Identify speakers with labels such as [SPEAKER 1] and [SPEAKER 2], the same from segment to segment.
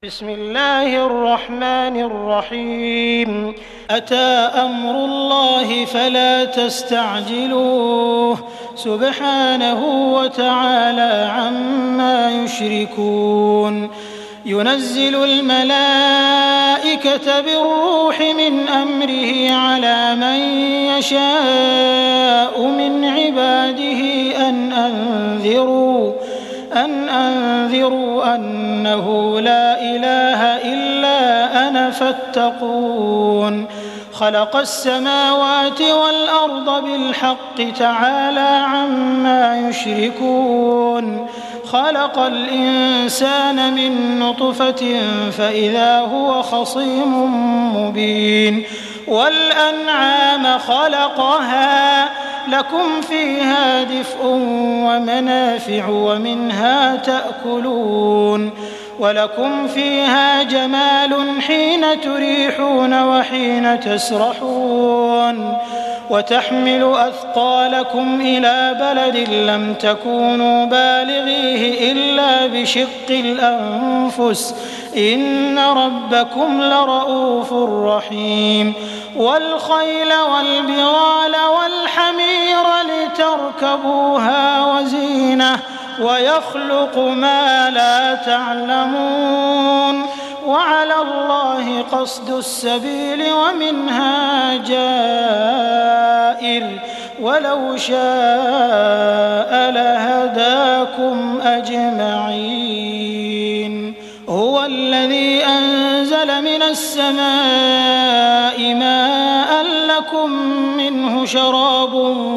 [SPEAKER 1] بسم الله الرحمن الرحيم. أتى أمر الله فلا تستعجلوه سبحانه وتعالى عما يشركون. ينزل الملائكة بالروح من أمره على من يشاء من عباده أن أنذروا أنه لا إله إلا أنا فاتقون. خلق السماوات والأرض بالحق تعالى عما يشركون. خلق الإنسان من نطفة فإذا هو خصيم مبين. والأنعام خلقها لكم فيها دفء ومنافع ومنها تأكلون. ولكم فيها جمال حين تريحون وحين تسرحون. وتحمل أثقالكم إلى بلد لم تكونوا بالغيه إلا بشق الأنفس إن ربكم لرؤوف رحيم. والخيل والبغال والحمير لتركبوها وزينة ويخلق ما لا تعلمون. وعلى الله قصد السبيل ومنها جائر ولو شاء لهداكم أجمعين. هو الذي أنزل من السماء ماء لكم منه شراب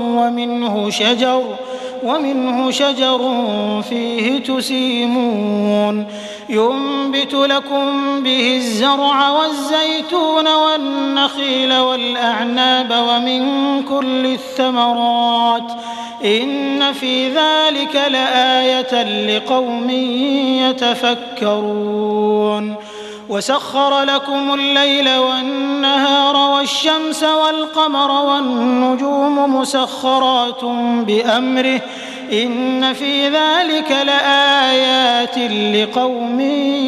[SPEAKER 1] ومنه شجر فيه تسيمون. ينبت لكم به الزرع والزيتون والنخيل والأعناب ومن كل الثمرات إن في ذلك لآية لقوم يتفكرون. وسخر لكم الليل والنهار والشمس والقمر والنجوم مسخرات بأمره إن في ذلك لآيات لقوم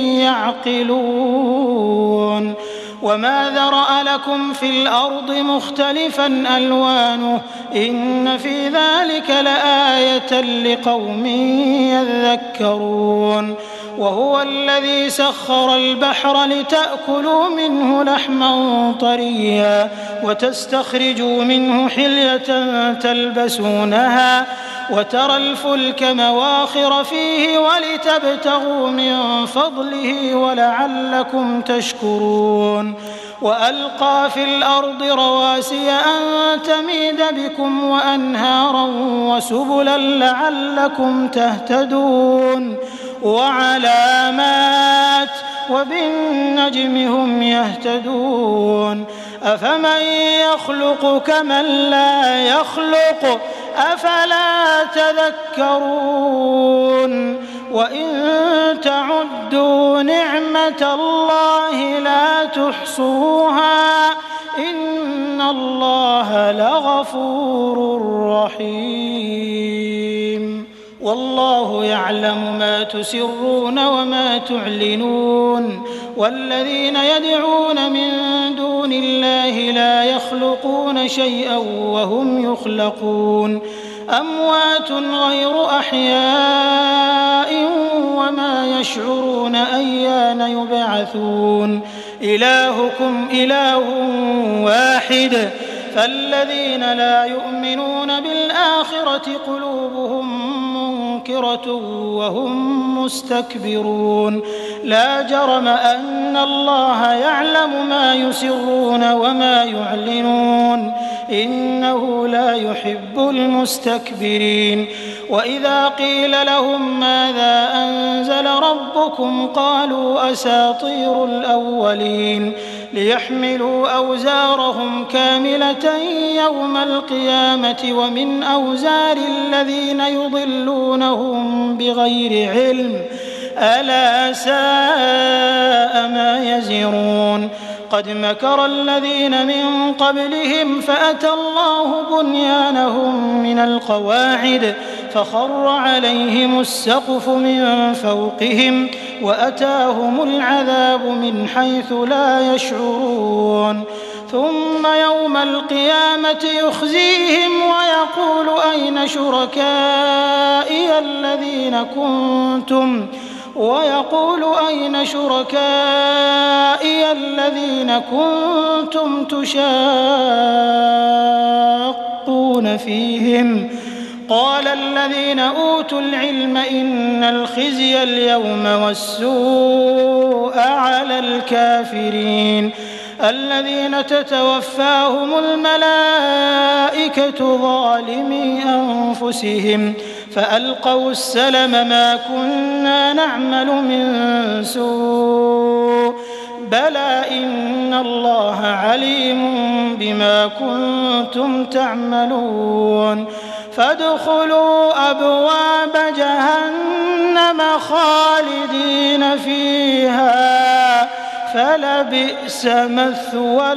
[SPEAKER 1] يعقلون. وما ذرأ لكم في الأرض مختلفا ألوانه إن في ذلك لآية لقوم يذكرون. وهو الذي سخر البحر لتأكلوا منه لحما طريا وتستخرجوا منه حلية تلبسونها وترى الفلك مواخر فيه ولتبتغوا من فضله ولعلكم تشكرون. وألقى في الأرض رواسي أن تميد بكم وأنهارا وسبلا لعلكم تهتدون. وعلامات وبالنجم هم يهتدون. أفمن يخلق كمن لا يخلق أفلا تذكرون. وإن تعدوا نعمة الله لا تحصوها إن الله لغفور رحيم. والله يعلم ما تسرون وما تعلنون. والذين يدعون من دون الله لا يخلقون شيئا وهم يخلقون. أموات غير أحياء وما يشعرون أيان يبعثون. إلهكم إله واحد فالذين لا يؤمنون بالآخرة قلوبهم منكرة وهم مستكبرون. لا جرم أن الله يعلم ما يسرون وما يعلنون إنه لا يحب المستكبرين. وإذا قيل لهم ماذا أنزل ربكم قالوا أساطير الأولين ليحملوا أوزارهم كاملة يوم القيامة ومن أوزار الذين يضلونهم بغير علم ألا ساء ما يزرون. قد مكر الذين من قبلهم فأتى الله بنيانهم من القواعد فخر عليهم السقف من فوقهم وأتاهم العذاب من حيث لا يشعرون ثم يوم القيامة يخزيهم ويقول أين شركائي الذين كنتم تشاقون فيهم قال الذين أوتوا العلم إن الخزي اليوم والسوء على الكافرين الذين تتوفاهم الملائكة ظالمي أنفسهم فألقوا السلم ما كنا نعمل من سوء بلى إن الله عليم بما كنتم تعملون فادخلوا أبواب جهنم خالدين فيها فلبئس مثوى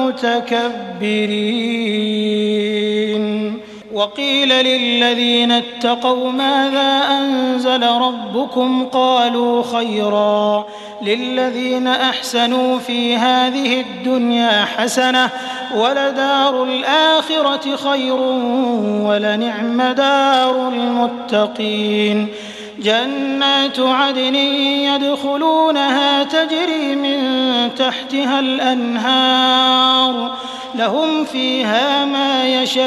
[SPEAKER 1] المتكبرين وقيل للذين اتقوا ماذا أنزل ربكم قالوا خيرا للذين أحسنوا في هذه الدنيا حسنة ولدار الآخرة خير ولنعم دار المتقين جنات عدن يدخلونها تجري من تحتها الأنهار لهم فيها ما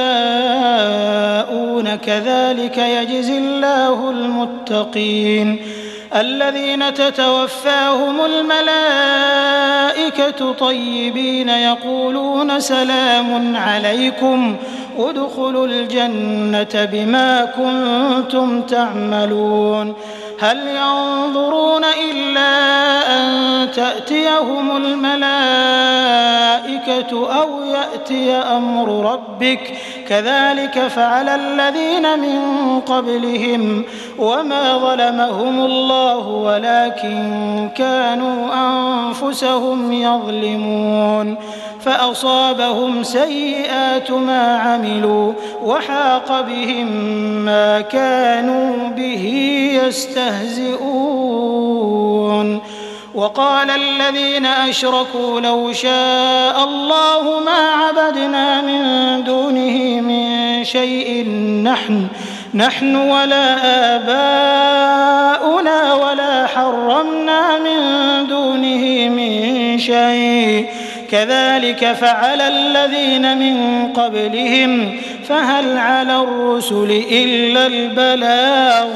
[SPEAKER 1] يشاءون كذلك يجزي الله المتقين الذين تتوفاهم الملائكة طيبين يقولون سلام عليكم ادخلوا الجنة بما كنتم تعملون هل ينظرون إلا أن تأتيهم الملائكة أو يأتي أمر ربك كذلك فعل الذين من قبلهم وما ظلمهم الله ولكن كانوا أنفسهم يظلمون فأصابهم سيئات ما عملوا وحاق بهم ما كانوا به يستهزئون وقال الذين أشركوا لو شاء الله ما عبدنا من دونه من شيء نحن ولا آباؤنا ولا حرمنا من دونه من شيء كذلك فعل الذين من قبلهم فهل على الرسل إلا البلاغ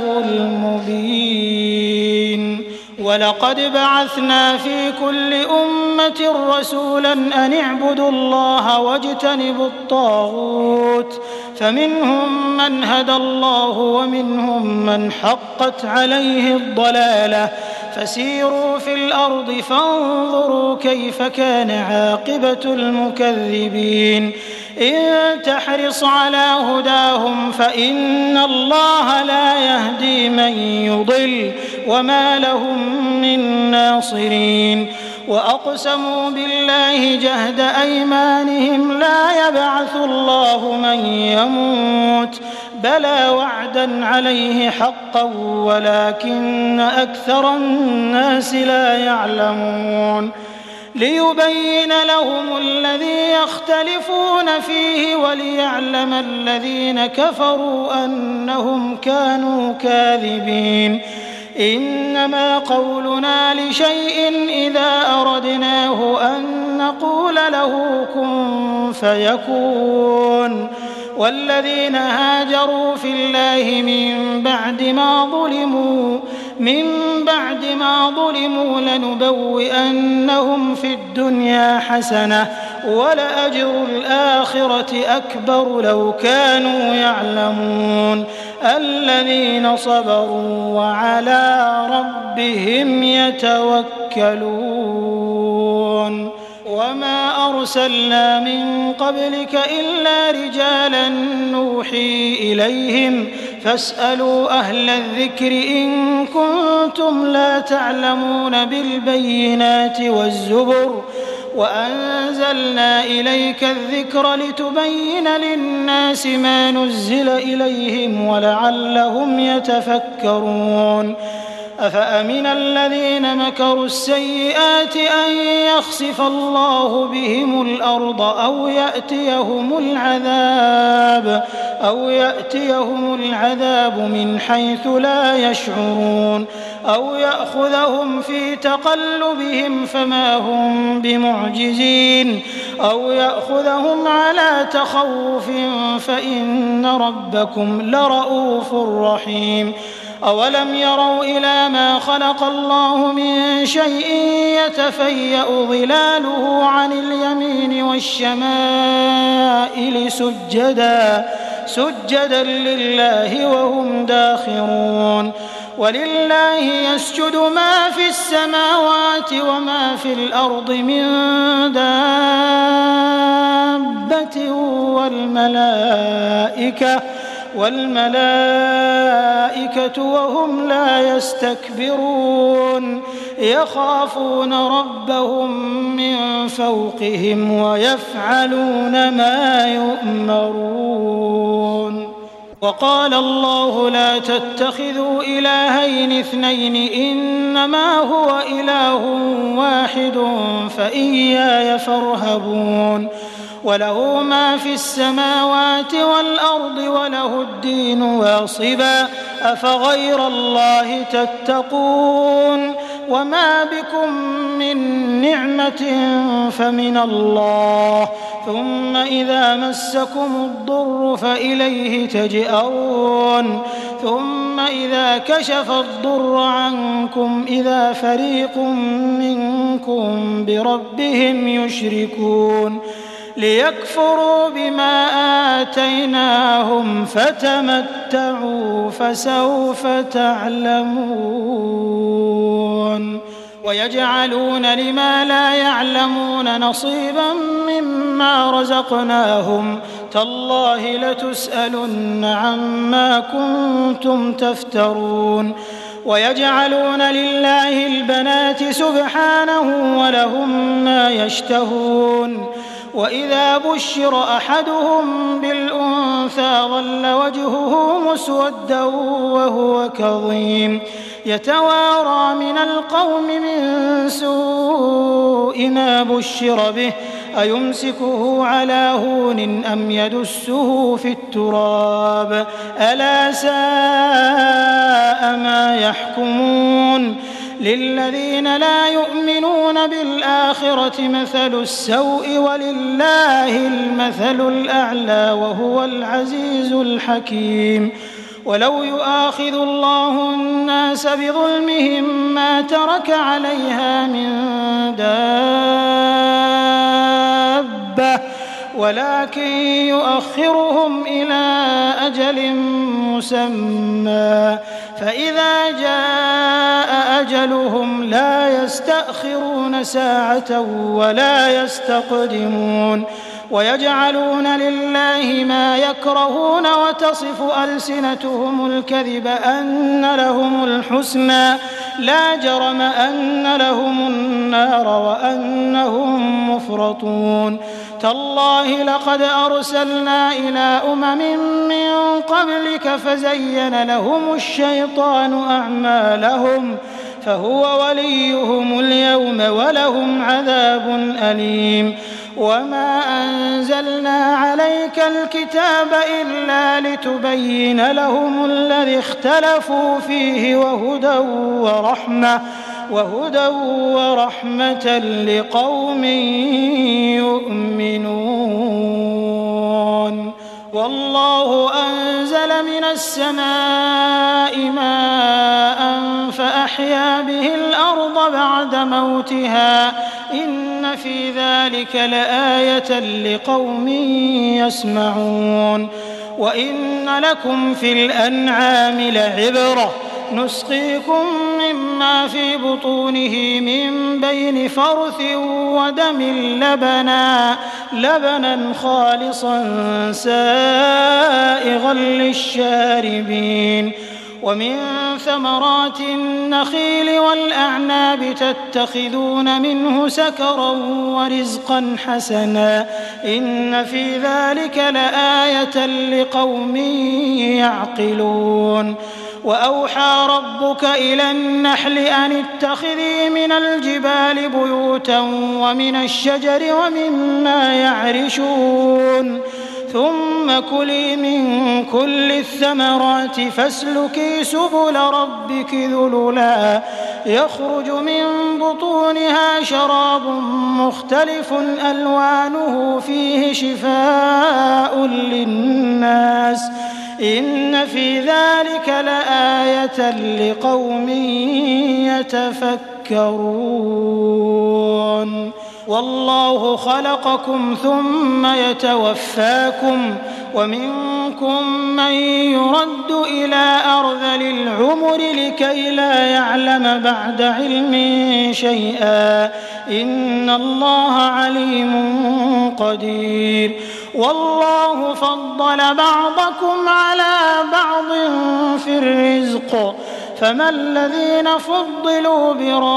[SPEAKER 1] المبين ولقد بعثنا في كل أمة رسولا أن اعبدوا الله واجتنبوا الطاغوت فمنهم من هدى الله ومنهم من حقت عليه الضلالة فسيروا في الأرض فانظروا كيف كان عاقبة المكذبين إن تحرص على هداهم فإن الله لا يهدي من يضل وما لهم من ناصرين وأقسموا بالله جهد أيمانهم لا يبعث الله من يموت بلى وعدا عليه حقا ولكن أكثر الناس لا يعلمون ليبين لهم الذي يختلفون فيه وليعلم الذين كفروا أنهم كانوا كاذبين إنما قولنا لشيء إذا أردناه أن نقول له كن فيكون والذين هاجروا في الله من بعد ما ظلموا لنبوئنهم في الدنيا حسنة ولأجر الآخرة أكبر لو كانوا يعلمون الذين صبروا وعلى ربهم يتوكلون وما أرسلنا من قبلك إلا رجالا نوحي إليهم فاسألوا أهل الذكر إن كنتم لا تعلمون بالبينات والزبر وأنزلنا إليك الذكر لتبين للناس ما نزل إليهم ولعلهم يتفكرون أفأمن الذين مكروا السيئات أن يخسف الله بهم الأرض أو يأتيهم العذاب من حيث لا يشعرون أو يأخذهم في تقلبهم فما هم بمعجزين أو يأخذهم على تخوف فإن ربكم لرؤوف رحيم أولم يروا إلى ما خلق الله من شيء يتفيأ ظلاله عن اليمين والشمائل سجدا لله وهم داخرون ولله يسجد ما في السماوات وما في الأرض من دابة والملائكة وهم لا يستكبرون يخافون ربهم من فوقهم ويفعلون ما يؤمرون وقال الله لا تتخذوا إلهين اثنين إنما هو إله واحد فإياي فارهبون وله ما في السماوات والأرض وله الدين واصبا أفغير الله تتقون وما بكم من نعمة فمن الله ثم إذا مسكم الضر فإليه تجأرون ثم إذا كشف الضر عنكم إذا فريق منكم بربهم يشركون ليكفروا بما آتيناهم فتمتعوا فسوف تعلمون ويجعلون لما لا يعلمون نصيبا مما رزقناهم تالله لتسألن عما كنتم تفترون ويجعلون لله البنات سبحانه ولهم ما يشتهون وإذا بشر أحدهم بالأنثى ظل وجهه مسودا وهو كظيم يتوارى من القوم من سوء ما بشر به أيمسكه على هون أم يدسه في التراب ألا ساء ما يحكمون للذين لا يؤمنون بالآخرة مثل السوء ولله المثل الأعلى وهو العزيز الحكيم ولو يؤاخذ الله الناس بظلمهم ما ترك عليها من دابة ولكن يؤخرهم إلى أجل مسمى فإذا جاء أجلهم لا يستأخرون ساعة ولا يستقدمون ويجعلون لله ما يكرهون وتصف ألسنتهم الكذب أن لهم الحسنى لا جرم أن لهم النار وأنهم مفرطون تالله لقد أرسلنا إلى من قبلك فزين لهم الشيطان أعمالهم فهو وليهم اليوم ولهم عذاب أليم وما أنزلنا عليك الكتاب إلا لتبين لهم الذي اختلفوا فيه وهدى ورحمة لقوم يؤمنون والله أنزل من السماء ماء فأحيا به الأرض بعد موتها إن في ذلك لآية لقوم يسمعون وإن لكم في الأنعام لعبرة نسقيكم مما في بطونه من بين فرث ودم لبنا خالصا سائغا للشاربين ومن ثمرات النخيل والأعناب تتخذون منه سكرا ورزقا حسنا إن في ذلك لآية لقوم يعقلون وأوحى ربك إلى النحل أن اتخذي من الجبال بيوتا ومن الشجر ومما يعرشون ثم كلي من كل الثمرات فاسلكي سبل ربك ذللا يخرج من بطونها شراب مختلف ألوانه فيه شفاء للناس إن في ذلك لآية لقوم يتفكرون والله خلقكم ثم يتوفاكم ومنكم من يرد إلى أرذل العمر لكي لا يعلم بعد علم شيئا إن الله عليم قدير والله فضل بعضكم على بعض في الرزق فما الذين فضلوا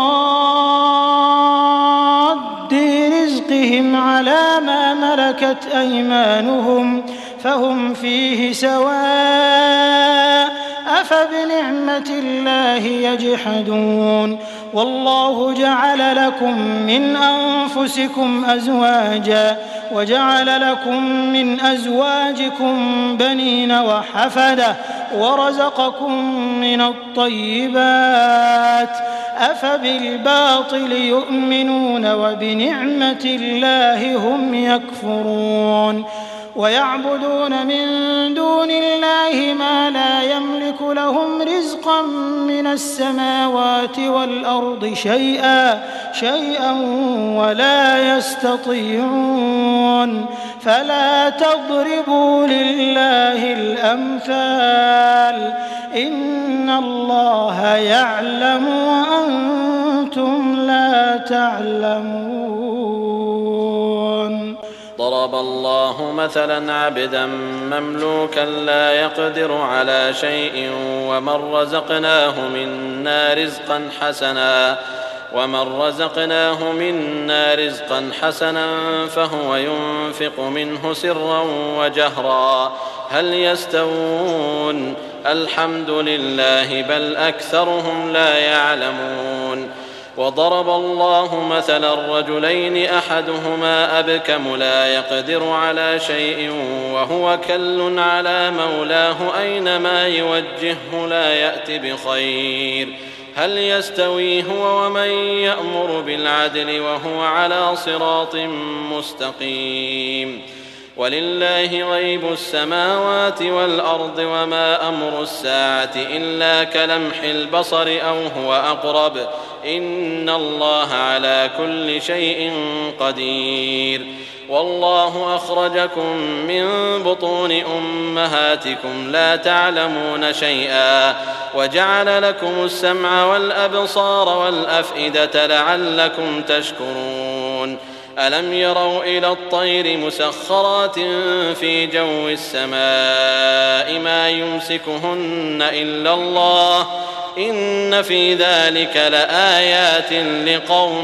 [SPEAKER 1] براد رزقهم على ما ملكت أيمانهم فهم فيه سواء أفبنعمة الله يجحدون والله جعل لكم من أنفسكم أزواجا وجعل لكم من أزواجكم بنين وحفدة ورزقكم من الطيبات أفبالباطل يؤمنون وبنعمة الله هم يكفرون ويعبدون من دون الله ما لا يملك لهم رزقا من السماوات والأرض شيئا ولا يستطيعون فلا تضربوا لله الأمثال إن الله يعلم وأنتم لا تعلمون
[SPEAKER 2] ضرب الله مثلا عبدا مملوكا لا يقدر على شيء ومن رزقناه منا رزقا حسنا فهو ينفق منه سرا وجهرا هل يستوون الحمد لله بل أكثرهم لا يعلمون وضرب الله مثلا رجلين أحدهما أبكم لا يقدر على شيء وهو كل على مولاه أينما يوجهه لا يأت بخير هل يستوي هو ومن يأمر بالعدل وهو على صراط مستقيم ولله غيب السماوات والأرض وما أمر الساعة إلا كلمح البصر أو هو أقرب إن الله على كل شيء قدير والله أخرجكم من بطون أمهاتكم لا تعلمون شيئا وجعل لكم السمع والأبصار والأفئدة لعلكم تشكرون ألم يروا إلى الطير مسخرات في جو السماء ما يمسكهن إلا الله إن في ذلك لآيات لقوم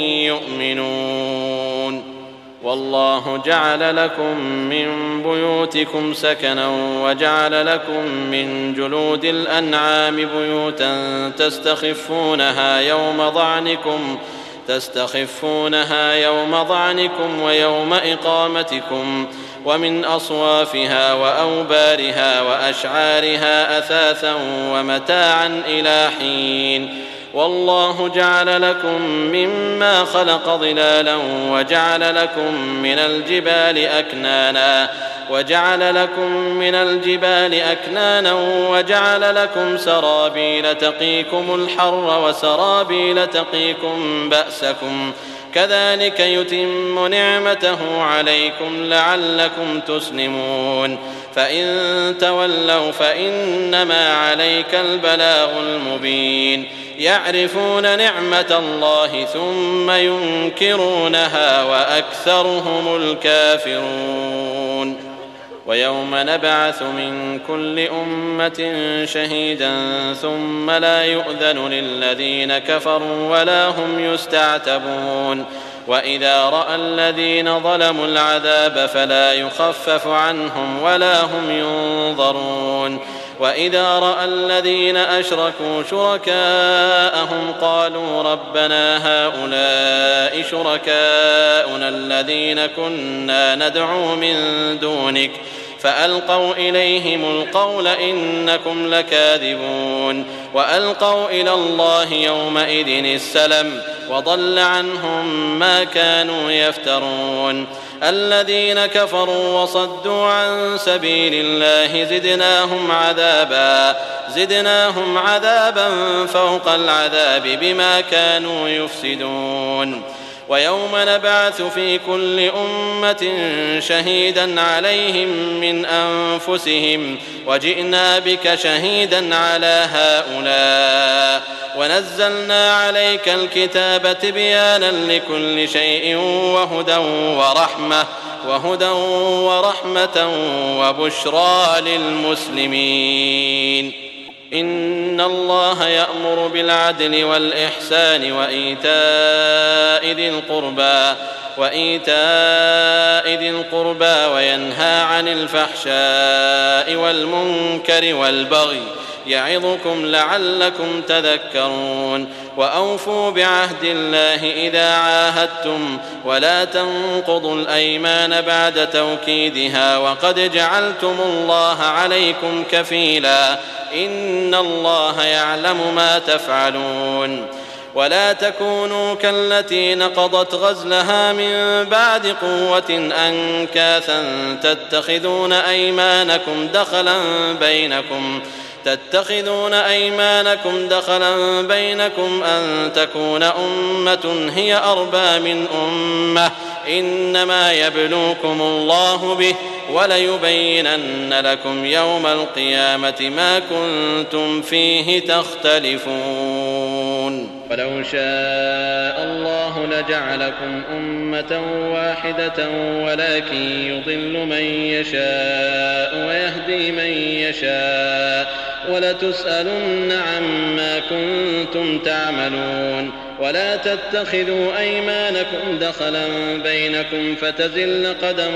[SPEAKER 2] يؤمنون والله جعل لكم من بيوتكم سكنا وجعل لكم من جلود الأنعام بيوتا تستخفونها يوم ضعنكم ويوم إقامتكم ومن أصوافها وأوبارها وأشعارها أثاثا ومتاعا إلى حين والله جعل لكم مما خلق ظلالا وجعل لكم من الجبال أكنانا وجعل لكم سرابيل تقيكم الحر وسرابيل تقيكم بأسكم كذلك يتم نعمته عليكم لعلكم تسلمون فإن تولوا فإنما عليك البلاغ المبين يعرفون نعمة الله ثم ينكرونها وأكثرهم الكافرون ويوم نبعث من كل أمة شهيدا ثم لا يؤذن للذين كفروا ولا هم يستعتبون وإذا رأى الذين ظلموا العذاب فلا يخفف عنهم ولا هم ينظرون وإذا رأى الذين أشركوا شركاءهم قالوا ربنا هؤلاء شركاؤنا الذين كنا ندعو من دونك فألقوا إليهم القول إنكم لكاذبون وألقوا إلى الله يومئذ السلم وضل عنهم ما كانوا يفترون الذين كفروا وصدوا عن سبيل الله زدناهم عذابا فوق العذاب بما كانوا يفسدون ويوم نبعث في كل أمة شهيدا عليهم من أنفسهم وجئنا بك شهيدا على هؤلاء ونزلنا عليك الكتاب تبيانا لكل شيء وهدى ورحمة وبشرى للمسلمين إن الله يأمر بالعدل والإحسان وإيتاء ذي القربى وينهى عن الفحشاء والمنكر والبغي يعظكم لعلكم تذكرون وأوفوا بعهد الله إذا عاهدتم ولا تنقضوا الأيمان بعد توكيدها وقد جعلتم الله عليكم كفيلا إن الله يعلم ما تفعلون ولا تكونوا كالتي نقضت غزلها من بعد قوة أنكاثا تتخذون أيمانكم دخلا بينكم أن تكون أمة هي أربى من أمة إنما يبلوكم الله به وليبينن لكم يوم القيامة ما كنتم فيه تختلفون ولو شاء الله لجعلكم أمة واحدة ولكن يضل من يشاء ويهدي من يشاء ولتسألن عما كنتم تعملون ولا تتخذوا أيمانكم دخلا بينكم فتزل قدم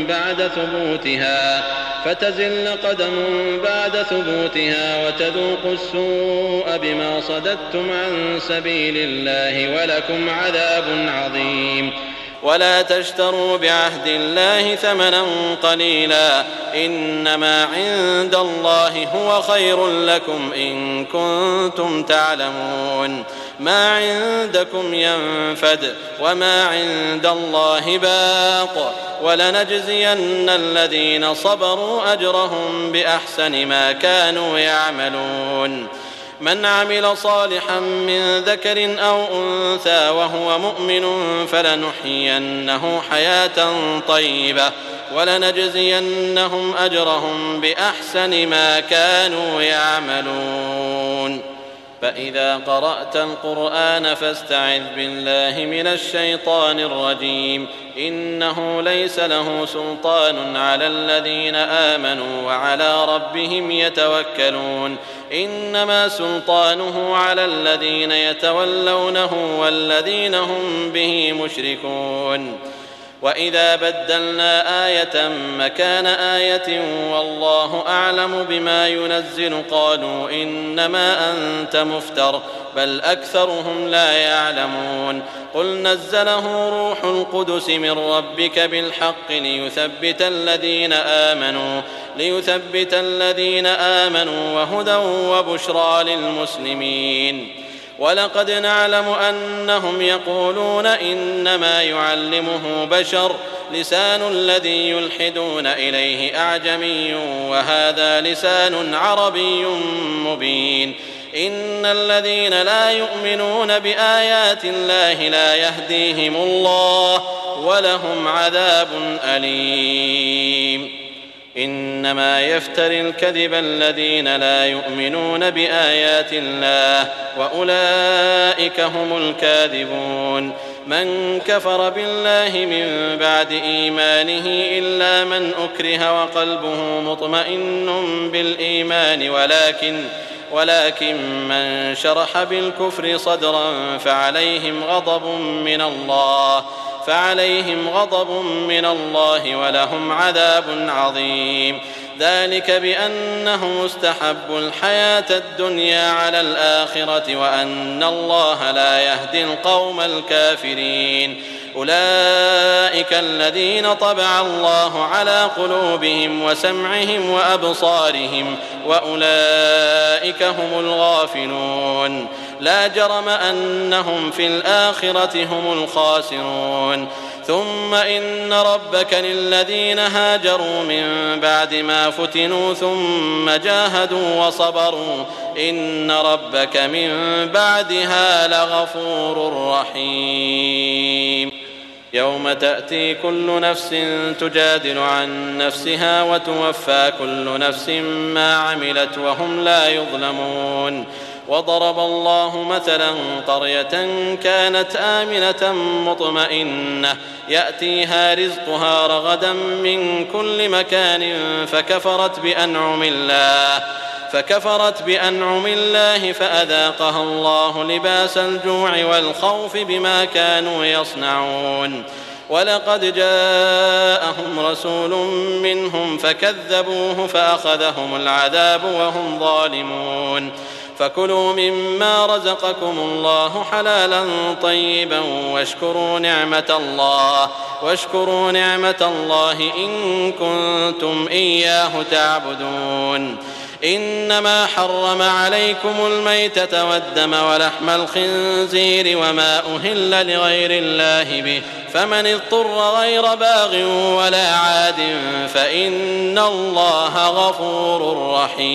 [SPEAKER 2] بعد ثبوتها وتذوقوا السوء بما صددتم عن سبيل الله ولكم عذاب عظيم ولا تشتروا بعهد الله ثمنا قليلا إنما عند الله هو خير لكم إن كنتم تعلمون ما عندكم ينفد وما عند الله باق ولنجزين الذين صبروا أجرهم بأحسن ما كانوا يعملون من عمل صالحا من ذكر أو أنثى وهو مؤمن فلنحيينه حياة طيبة ولنجزينهم أجرهم بأحسن ما كانوا يعملون فإذا قرأت القرآن فاستعذ بالله من الشيطان الرجيم إنه ليس له سلطان على الذين آمنوا وعلى ربهم يتوكلون إنما سلطانه على الذين يتولونه والذين هم به مشركون وإذا بدلنا آية مكان آية والله أعلم بما ينزل قالوا إنما أنت مفتر بل أكثرهم لا يعلمون قل نزله روح القدس من ربك بالحق ليثبت الذين آمنوا وهدى وبشرى للمسلمين ولقد نعلم أنهم يقولون إنما يعلمه بشر لسان الذي يلحدون إليه أعجمي وهذا لسان عربي مبين إن الذين لا يؤمنون بآيات الله لا يهديهم الله ولهم عذاب أليم إنما يفتري الكذب الذين لا يؤمنون بآيات الله وأولئك هم الكاذبون من كفر بالله من بعد إيمانه إلا من أكره وقلبه مطمئن بالإيمان ولكن من شرح بالكفر صدرا فعليهم غضب من الله ولهم عذاب عظيم. ذلك بأنهم استحبوا الحياة الدنيا على الآخرة وأن الله لا يهدي القوم الكافرين. أولئك الذين طبع الله على قلوبهم وسمعهم وأبصارهم وأولئك هم الغافلون. لا جرم أنهم في الآخرة هم الخاسرون. ثم إن ربك للذين هاجروا من بعد ما فتنوا ثم جاهدوا وصبروا إن ربك من بعدها لغفور رحيم. يوم تأتي كل نفس تجادل عن نفسها وتوفى كل نفس ما عملت وهم لا يظلمون. وضرب الله مثلا قرية كانت آمنة مطمئنة يأتيها رزقها رغدا من كل مكان فكفرت بأنعم الله فأذاقها الله لباس الجوع والخوف بما كانوا يصنعون. ولقد جاءهم رسول منهم فكذبوه فأخذهم العذاب وهم ظالمون. فكلوا مما رزقكم الله حلالا طيبا واشكروا نعمة الله إن كنتم إياه تعبدون. إنما حرم عليكم الميتة والدم ولحم الخنزير وما أهل لغير الله به فمن اضطر غير باغ ولا عاد فإن الله غفور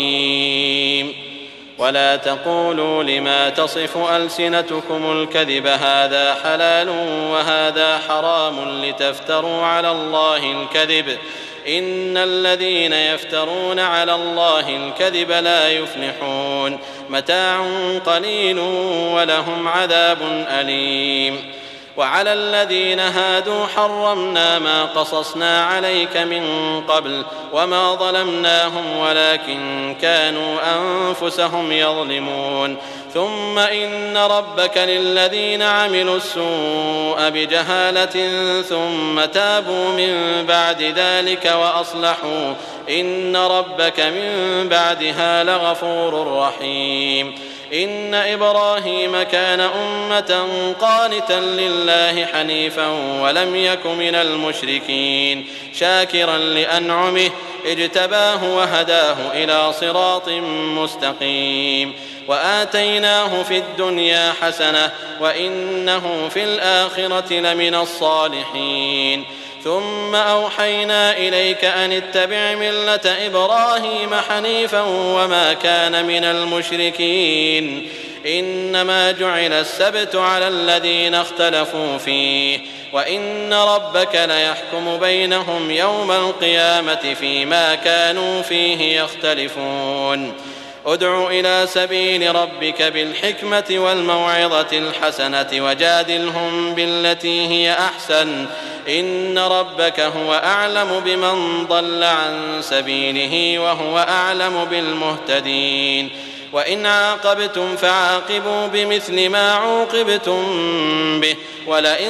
[SPEAKER 2] رحيم. ولا تقولوا لما تصف ألسنتكم الكذب هذا حلال وهذا حرام لتفتروا على الله الكذب إن الذين يفترون على الله الكذب لا يفلحون. متاع قليل ولهم عذاب أليم. وعلى الذين هادوا حرمنا ما قصصنا عليك من قبل وما ظلمناهم ولكن كانوا أنفسهم يظلمون. ثم إن ربك للذين عملوا السوء بجهالة ثم تابوا من بعد ذلك وأصلحوا إن ربك من بعدها لغفور رحيم. إن إبراهيم كان أمة قانتا لله حنيفا ولم يك من المشركين شاكرا لأنعمه اجتباه وهداه إلى صراط مستقيم. وآتيناه في الدنيا حسنة وإنه في الآخرة لمن الصالحين. ثم أوحينا إليك أن اتبع ملة إبراهيم حنيفا وما كان من المشركين. إنما جعل السبت على الذين اختلفوا فيه وإن ربك ليحكم بينهم يوم القيامة فيما كانوا فيه يختلفون. ادع إلى سبيل ربك بالحكمة والموعظة الحسنة وجادلهم بالتي هي أحسن إن ربك هو أعلم بمن ضل عن سبيله وهو أعلم بالمهتدين. وإن عاقبتم فعاقبوا بمثل ما عوقبتم به ولئن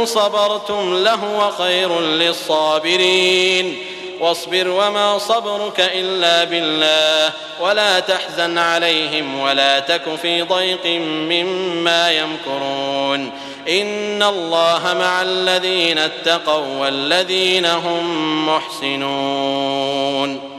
[SPEAKER 2] صبرتم لهو خير للصابرين. واصبر وما صبرك إلا بالله ولا تحزن عليهم ولا تك في ضيق مما يمكرون. إن الله مع الذين اتقوا والذين هم محسنون.